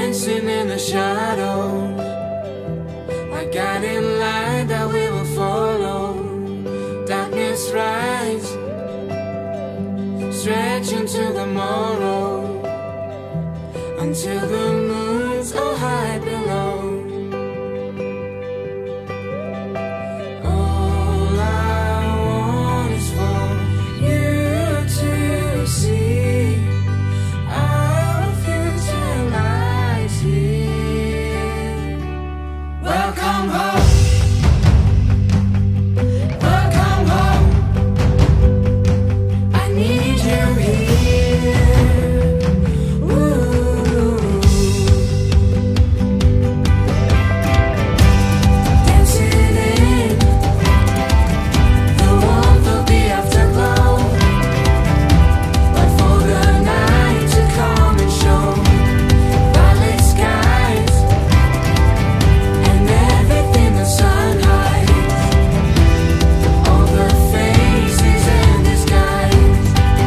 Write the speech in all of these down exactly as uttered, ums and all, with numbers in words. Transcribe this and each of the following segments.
dancing in the shadows, a guiding light that we will follow. Darkness rise, stretch into the morrow, until the moon's all high below. All I want is for you to see our future lies here. Welcome home. Welcome home. I need you here. Ooh. Dancing in the warmth of the afterglow. But for the night to come and show violet skies and everything the sun hides, all the faces in disguise.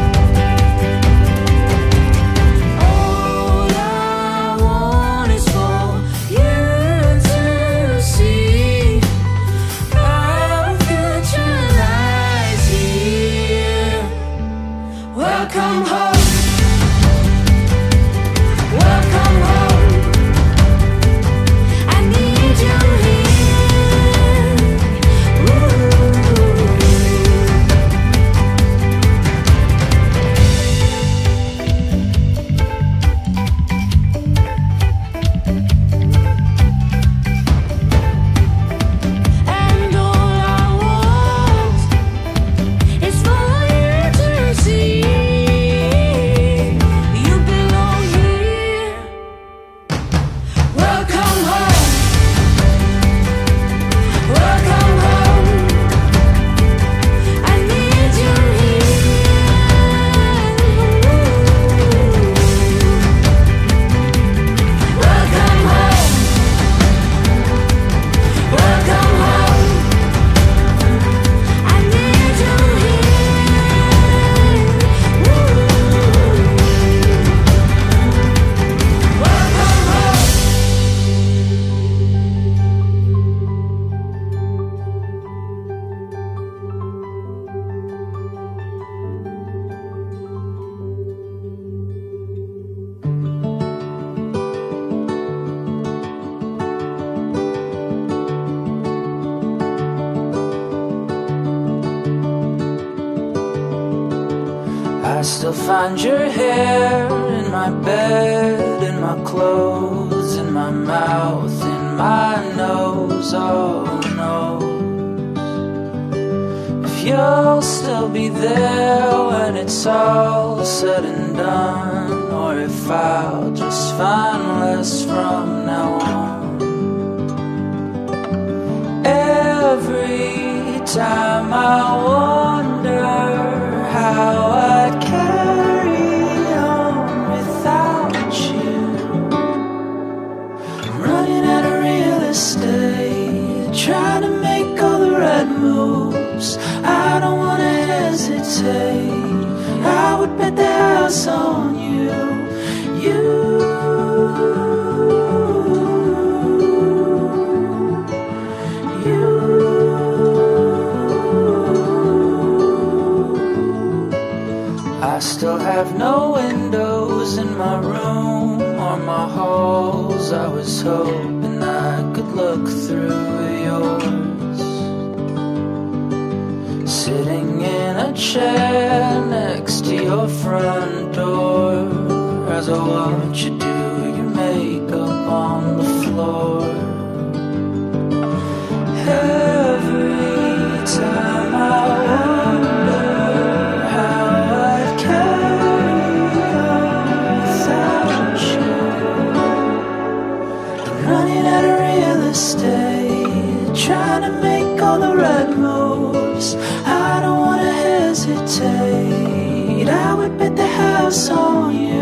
All I want is for you to see our future lies here. Welcome home. Welcome home. I need you here. Ooh. And all I want is for you to see you belong here. Welcome home. Welcome home. I need you here. Welcome home. Welcome home. I need you here. Welcome home. I still find your hair in my bed, in my clothes, in my mouth, in my nose. Oh no, if you'll still be there when it's all said and done, or if I'll just find less from now on. Every time I wonder how I'd carry on without you. I'm running out of real estate, trying to make all the right moves. I don't wanna hesitate, I would bet the house on you. You. I still have no windows in my room or my halls. I was hoping I could look through yours. Sitting in a chair next to your front door, as I watch you do your makeup on the floor. Every time I wonder how I'd carry on without you. I'm running out of real estate, trying to make all the right moves. I don't wanna hesitate, I would bet the house on you.